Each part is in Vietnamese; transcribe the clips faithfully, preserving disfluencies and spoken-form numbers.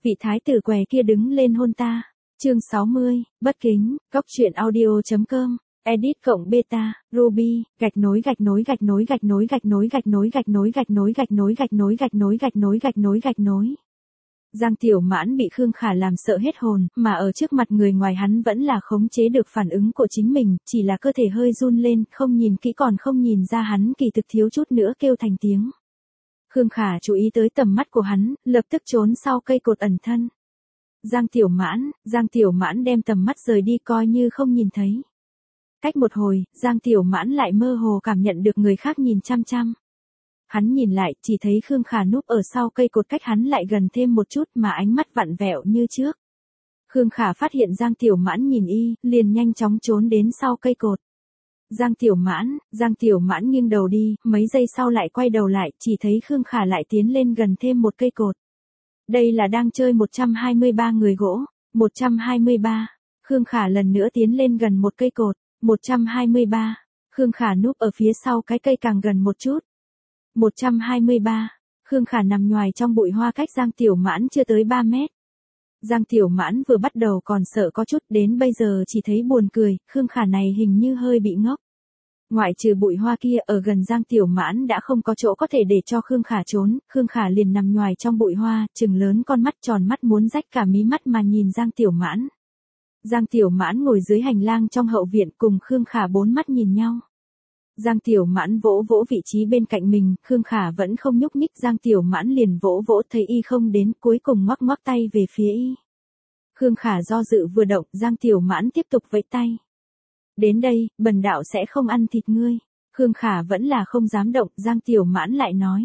vị thái tử què kia đứng lên hôn ta. Chương sáu mươi, bất kính, góc truyện audio.com, edit cộng beta, Ruby, gạch nối gạch nối gạch nối gạch nối gạch nối gạch nối gạch nối gạch nối gạch nối gạch nối gạch nối gạch nối gạch nối gạch nối. Giang Tiểu Mãn bị Khương Khả làm sợ hết hồn, mà ở trước mặt người ngoài hắn vẫn là khống chế được phản ứng của chính mình, chỉ là cơ thể hơi run lên, không nhìn kỹ còn không nhìn ra hắn kỳ thực thiếu chút nữa kêu thành tiếng. Khương Khả chú ý tới tầm mắt của hắn, lập tức trốn sau cây cột ẩn thân. Giang Tiểu Mãn, Giang Tiểu Mãn đem tầm mắt rời đi coi như không nhìn thấy. Cách một hồi, Giang Tiểu Mãn lại mơ hồ cảm nhận được người khác nhìn chăm chăm. Hắn nhìn lại, chỉ thấy Khương Khả núp ở sau cây cột cách hắn lại gần thêm một chút mà ánh mắt vặn vẹo như trước. Khương Khả phát hiện Giang Tiểu Mãn nhìn y, liền nhanh chóng trốn đến sau cây cột. Giang Tiểu Mãn, Giang Tiểu Mãn nghiêng đầu đi, mấy giây sau lại quay đầu lại, chỉ thấy Khương Khả lại tiến lên gần thêm một cây cột. Đây là đang chơi một trăm hai mươi ba người gỗ, một trăm hai mươi ba. Khương Khả lần nữa tiến lên gần một cây cột, một trăm hai mươi ba. Khương Khả núp ở phía sau cái cây càng gần một chút. một trăm hai mươi ba. Khương Khả nằm nhoài trong bụi hoa cách Giang Tiểu Mãn chưa tới ba mét. Giang Tiểu Mãn vừa bắt đầu còn sợ có chút, đến bây giờ chỉ thấy buồn cười, Khương Khả này hình như hơi bị ngốc. Ngoại trừ bụi hoa kia, ở gần Giang Tiểu Mãn đã không có chỗ có thể để cho Khương Khả trốn, Khương Khả liền nằm nhoài trong bụi hoa, trừng lớn con mắt tròn mắt muốn rách cả mí mắt mà nhìn Giang Tiểu Mãn. Giang Tiểu Mãn ngồi dưới hành lang trong hậu viện cùng Khương Khả bốn mắt nhìn nhau. Giang Tiểu Mãn vỗ vỗ vị trí bên cạnh mình, Khương Khả vẫn không nhúc nhích, Giang Tiểu Mãn liền vỗ vỗ thấy y không đến, cuối cùng ngoắc ngoắc tay về phía y. Khương Khả do dự vừa động, Giang Tiểu Mãn tiếp tục vẫy tay. Đến đây, bần đạo sẽ không ăn thịt ngươi. Khương Khả vẫn là không dám động, Giang Tiểu Mãn lại nói.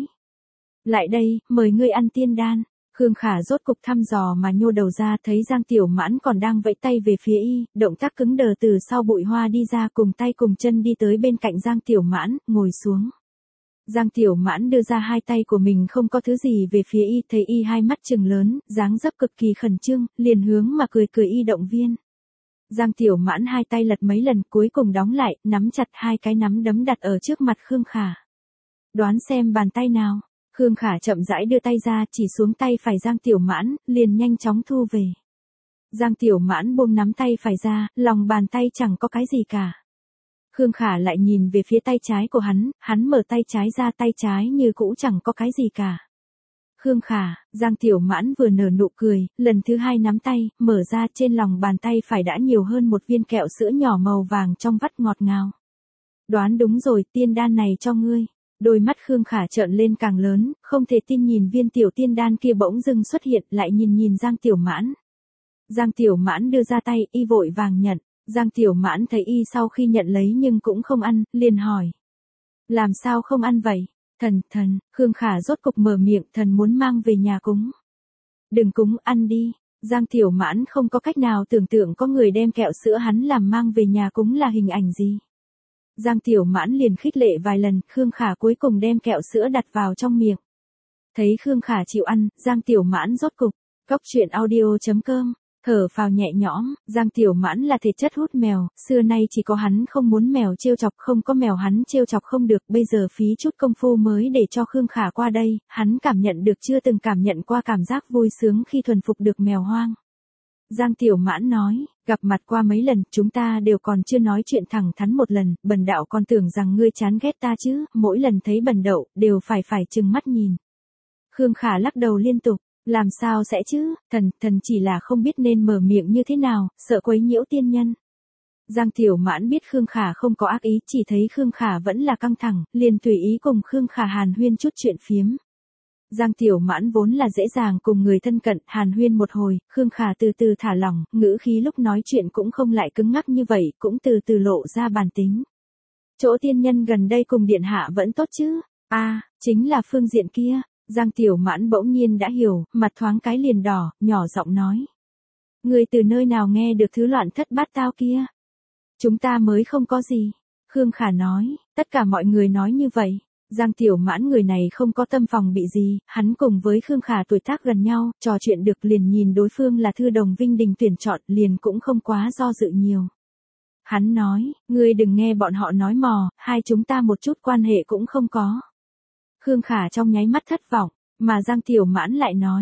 Lại đây, mời ngươi ăn tiên đan. Khương Khả rốt cục thăm dò mà nhô đầu ra, thấy Giang Tiểu Mãn còn đang vẫy tay về phía y, động tác cứng đờ từ sau bụi hoa đi ra, cùng tay cùng chân đi tới bên cạnh Giang Tiểu Mãn, ngồi xuống. Giang Tiểu Mãn đưa ra hai tay của mình không có thứ gì về phía y, thấy y hai mắt trừng lớn, dáng dấp cực kỳ khẩn trương, liền hướng mà cười cười y động viên. Giang Tiểu Mãn hai tay lật mấy lần, cuối cùng đóng lại, nắm chặt hai cái nắm đấm đặt ở trước mặt Khương Khả. Đoán xem bàn tay nào. Khương Khả chậm rãi đưa tay ra, chỉ xuống tay phải Giang Tiểu Mãn, liền nhanh chóng thu về. Giang Tiểu Mãn buông nắm tay phải ra, lòng bàn tay chẳng có cái gì cả. Khương Khả lại nhìn về phía tay trái của hắn, hắn mở tay trái ra, tay trái như cũ chẳng có cái gì cả. Khương Khả, Giang Tiểu Mãn vừa nở nụ cười, lần thứ hai nắm tay, mở ra, trên lòng bàn tay phải đã nhiều hơn một viên kẹo sữa nhỏ màu vàng trong vắt ngọt ngào. Đoán đúng rồi, tiên đan này cho ngươi. Đôi mắt Khương Khả trợn lên càng lớn, không thể tin nhìn viên tiểu tiên đan kia bỗng dưng xuất hiện, lại nhìn nhìn Giang Tiểu Mãn. Giang Tiểu Mãn đưa ra tay, y vội vàng nhận. Giang Tiểu Mãn thấy y sau khi nhận lấy nhưng cũng không ăn, liền hỏi. Làm sao không ăn vậy? Thần, thần, Khương Khả rốt cục mở miệng, thần muốn mang về nhà cúng. Đừng cúng, ăn đi. Giang Tiểu Mãn không có cách nào tưởng tượng có người đem kẹo sữa hắn làm mang về nhà cúng là hình ảnh gì. Giang Tiểu Mãn liền khích lệ vài lần, Khương Khả cuối cùng đem kẹo sữa đặt vào trong miệng. Thấy Khương Khả chịu ăn, Giang Tiểu Mãn rốt cục, góc truyện audio.com, thở phào nhẹ nhõm, Giang Tiểu Mãn là thể chất hút mèo, xưa nay chỉ có hắn không muốn mèo trêu chọc, không có mèo hắn trêu chọc không được, bây giờ phí chút công phu mới để cho Khương Khả qua đây, hắn cảm nhận được chưa từng cảm nhận qua cảm giác vui sướng khi thuần phục được mèo hoang. Giang Tiểu Mãn nói, gặp mặt qua mấy lần, chúng ta đều còn chưa nói chuyện thẳng thắn một lần, bần đạo còn tưởng rằng ngươi chán ghét ta chứ, mỗi lần thấy bần đậu, đều phải phải trừng mắt nhìn. Khương Khả lắc đầu liên tục, làm sao sẽ chứ, thần, thần chỉ là không biết nên mở miệng như thế nào, sợ quấy nhiễu tiên nhân. Giang Tiểu Mãn biết Khương Khả không có ác ý, chỉ thấy Khương Khả vẫn là căng thẳng, liền tùy ý cùng Khương Khả hàn huyên chút chuyện phiếm. Giang Tiểu Mãn vốn là dễ dàng cùng người thân cận, hàn huyên một hồi, Khương Khả từ từ thả lỏng, ngữ khí lúc nói chuyện cũng không lại cứng ngắc như vậy, cũng từ từ lộ ra bản tính. Chỗ tiên nhân gần đây cùng điện hạ vẫn tốt chứ? A, à, chính là phương diện kia. Giang Tiểu Mãn bỗng nhiên đã hiểu, mặt thoáng cái liền đỏ, nhỏ giọng nói. Người từ nơi nào nghe được thứ loạn thất bát tao kia? Chúng ta mới không có gì. Khương Khả nói, tất cả mọi người nói như vậy. Giang Tiểu Mãn người này không có tâm phòng bị gì, hắn cùng với Khương Khả tuổi tác gần nhau, trò chuyện được liền nhìn đối phương là thư đồng vinh đình tuyển chọn, liền cũng không quá do dự nhiều. Hắn nói, ngươi đừng nghe bọn họ nói mò, hai chúng ta một chút quan hệ cũng không có. Khương Khả trong nháy mắt thất vọng, mà Giang Tiểu Mãn lại nói,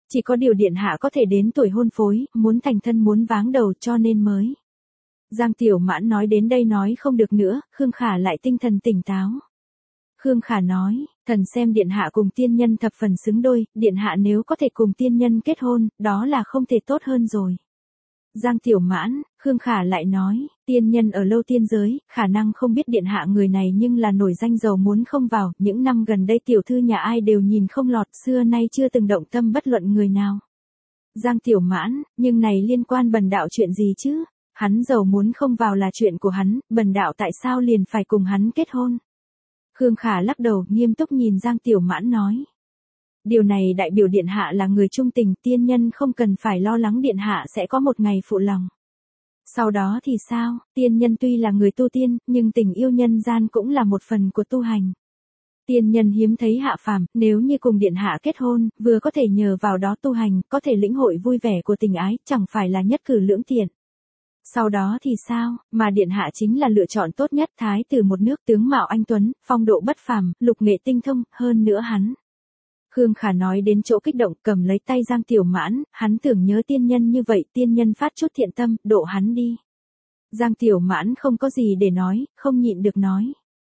Chỉ có điều điện hạ có thể đến tuổi hôn phối, muốn thành thân muốn váng đầu cho nên mới. Giang Tiểu Mãn nói đến đây nói không được nữa, Khương Khả lại tinh thần tỉnh táo. Khương Khả nói, thần xem điện hạ cùng tiên nhân thập phần xứng đôi, điện hạ nếu có thể cùng tiên nhân kết hôn, đó là không thể tốt hơn rồi. Giang Tiểu Mãn, Khương Khả lại nói, tiên nhân ở lâu tiên giới, khả năng không biết điện hạ người này nhưng là nổi danh giàu muốn không vào, những năm gần đây tiểu thư nhà ai đều nhìn không lọt, xưa nay chưa từng động tâm bất luận người nào. Giang Tiểu Mãn, nhưng này liên quan bần đạo chuyện gì chứ? Hắn giàu muốn không vào là chuyện của hắn, bần đạo tại sao liền phải cùng hắn kết hôn? Khương Khả lắc đầu, nghiêm túc nhìn Giang Tiểu Mãn nói. Điều này đại biểu điện hạ là người trung tình, tiên nhân không cần phải lo lắng điện hạ sẽ có một ngày phụ lòng. Sau đó thì sao, tiên nhân tuy là người tu tiên, nhưng tình yêu nhân gian cũng là một phần của tu hành. Tiên nhân hiếm thấy hạ phàm, nếu như cùng điện hạ kết hôn, vừa có thể nhờ vào đó tu hành, có thể lĩnh hội vui vẻ của tình ái, chẳng phải là nhất cử lưỡng tiện. Sau đó thì sao, mà điện hạ chính là lựa chọn tốt nhất, thái tử một nước, tướng mạo anh tuấn, phong độ bất phàm, lục nghệ tinh thông, hơn nữa hắn. Khương Khả nói đến chỗ kích động, cầm lấy tay Giang Tiểu Mãn, hắn tưởng nhớ tiên nhân như vậy, tiên nhân phát chút thiện tâm, độ hắn đi. Giang Tiểu Mãn không có gì để nói, không nhịn được nói.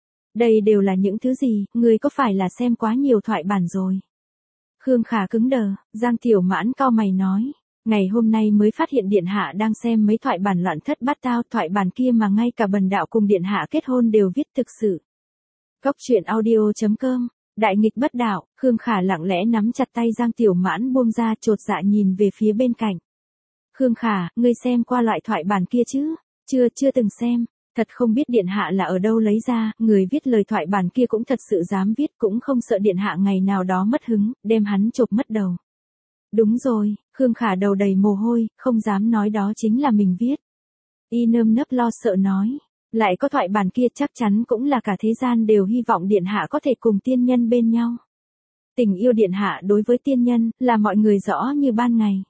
Đây đều là những thứ gì, người có phải là xem quá nhiều thoại bản rồi? Khương Khả cứng đờ, Giang Tiểu Mãn cau mày nói. Ngày hôm nay mới phát hiện điện hạ đang xem mấy thoại bản loạn thất bát tao, thoại bản kia mà ngay cả bần đạo cùng điện hạ kết hôn đều viết thực sự. Cốc truyện audio chấm com, đại nghịch bất đạo, Khương Khả lặng lẽ nắm chặt tay Giang Tiểu Mãn buông ra, chột dạ nhìn về phía bên cạnh. Khương Khả, ngươi xem qua loại thoại bản kia chứ? Chưa, chưa từng xem, thật không biết điện hạ là ở đâu lấy ra, người viết lời thoại bản kia cũng thật sự dám viết, cũng không sợ điện hạ ngày nào đó mất hứng, đem hắn chộp mất đầu. Đúng rồi, Khương Khả đầu đầy mồ hôi, không dám nói đó chính là mình viết. Y nơm nớp lo sợ nói, lại có thoại bản kia chắc chắn cũng là cả thế gian đều hy vọng điện hạ có thể cùng tiên nhân bên nhau. Tình yêu điện hạ đối với tiên nhân là mọi người rõ như ban ngày.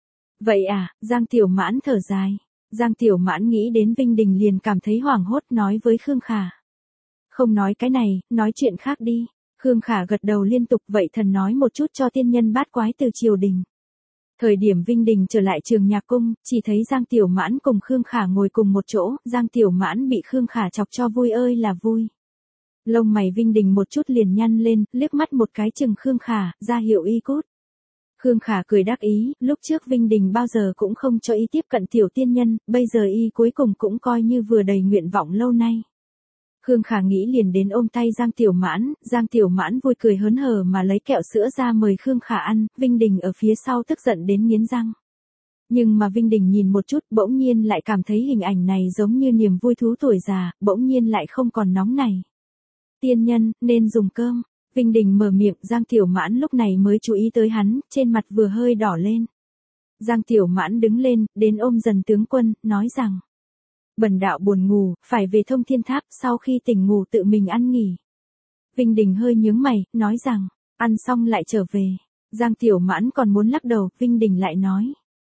Vậy à, Giang Tiểu Mãn thở dài. Giang Tiểu Mãn nghĩ đến Vinh Đình liền cảm thấy hoảng hốt, nói với Khương Khả. Không nói cái này, nói chuyện khác đi. Khương Khả gật đầu liên tục, vậy thần nói một chút cho tiên nhân bát quái từ triều đình. Thời điểm Vinh Đình trở lại trường nhạc cung, chỉ thấy Giang Tiểu Mãn cùng Khương Khả ngồi cùng một chỗ, Giang Tiểu Mãn bị Khương Khả chọc cho vui ơi là vui. Lông mày Vinh Đình một chút liền nhăn lên, liếc mắt một cái chừng Khương Khả, ra hiệu y cút. Khương Khả cười đắc ý, lúc trước Vinh Đình bao giờ cũng không cho y tiếp cận tiểu tiên nhân, bây giờ y cuối cùng cũng coi như vừa đầy nguyện vọng lâu nay. Khương Khả nghĩ liền đến ôm tay Giang Tiểu Mãn, Giang Tiểu Mãn vui cười hớn hở mà lấy kẹo sữa ra mời Khương Khả ăn, Vinh Đình ở phía sau tức giận đến nghiến răng. Nhưng mà Vinh Đình nhìn một chút, bỗng nhiên lại cảm thấy hình ảnh này giống như niềm vui thú tuổi già, bỗng nhiên lại không còn nóng này. Tiên nhân, nên dùng cơm. Vinh Đình mở miệng, Giang Tiểu Mãn lúc này mới chú ý tới hắn, trên mặt vừa hơi đỏ lên. Giang Tiểu Mãn đứng lên, đến ôm dần tướng quân, nói rằng. Bần đạo buồn ngủ, phải về Thông Thiên Tháp, sau khi tỉnh ngủ tự mình ăn nghỉ. Vinh Đình hơi nhướng mày, nói rằng, ăn xong lại trở về. Giang Tiểu Mãn còn muốn lắc đầu, Vinh Đình lại nói.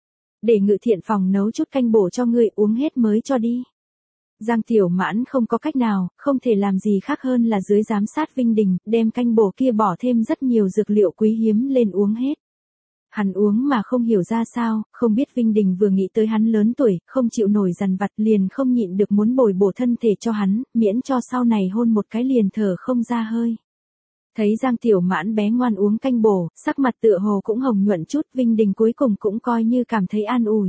Để Ngự Thiện phòng nấu chút canh bổ cho ngươi uống hết mới cho đi. Giang Tiểu Mãn không có cách nào, không thể làm gì khác hơn là dưới giám sát Vinh Đình, đem canh bổ kia bỏ thêm rất nhiều dược liệu quý hiếm lên uống hết. Hắn uống mà không hiểu ra sao, không biết Vinh Đình vừa nghĩ tới hắn lớn tuổi, không chịu nổi dằn vặt liền không nhịn được muốn bồi bổ thân thể cho hắn, miễn cho sau này hôn một cái liền thở không ra hơi. Thấy Giang Tiểu Mãn bé ngoan uống canh bổ, sắc mặt tựa hồ cũng hồng nhuận chút, Vinh Đình cuối cùng cũng coi như cảm thấy an ủi.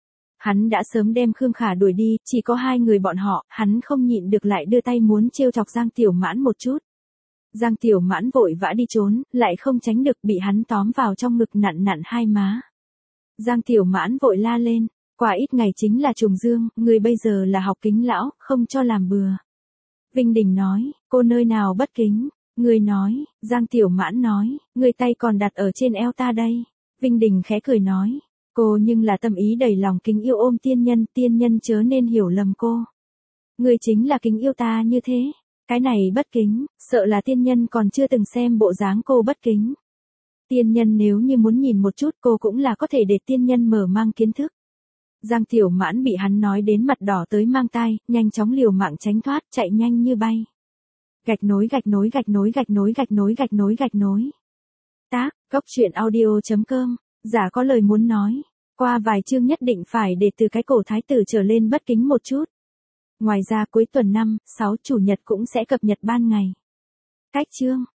Hắn đã sớm đem Khương Khả đuổi đi, chỉ có hai người bọn họ, hắn không nhịn được lại đưa tay muốn trêu chọc Giang Tiểu Mãn một chút. Giang Tiểu Mãn vội vã đi trốn, lại không tránh được bị hắn tóm vào trong ngực nặn nặn hai má. Giang Tiểu Mãn vội la lên, qua ít ngày chính là trùng dương, người bây giờ là học kính lão, không cho làm bừa. Vinh Đình nói, cô nơi nào bất kính, người nói, Giang Tiểu Mãn nói, người tay còn đặt ở trên eo ta đây. Vinh Đình khẽ cười nói, cô nhưng là tâm ý đầy lòng kính yêu ôm tiên nhân, tiên nhân chớ nên hiểu lầm cô. Người chính là kính yêu ta như thế. Cái này bất kính, sợ là tiên nhân còn chưa từng xem bộ dáng cô bất kính. Tiên nhân nếu như muốn nhìn một chút cô cũng là có thể để tiên nhân mở mang kiến thức. Giang Tiểu Mãn bị hắn nói đến mặt đỏ tới mang tai, nhanh chóng liều mạng tránh thoát, chạy nhanh như bay. Gạch nối gạch nối gạch nối gạch nối gạch nối gạch nối gạch nối. Tác, Cốc truyện audio chấm com Giả có lời muốn nói. Qua vài chương nhất định phải để từ cái cổ thái tử trở lên bất kính một chút. Ngoài ra cuối tuần năm, sáu chủ nhật cũng sẽ cập nhật ban ngày. Cách chương.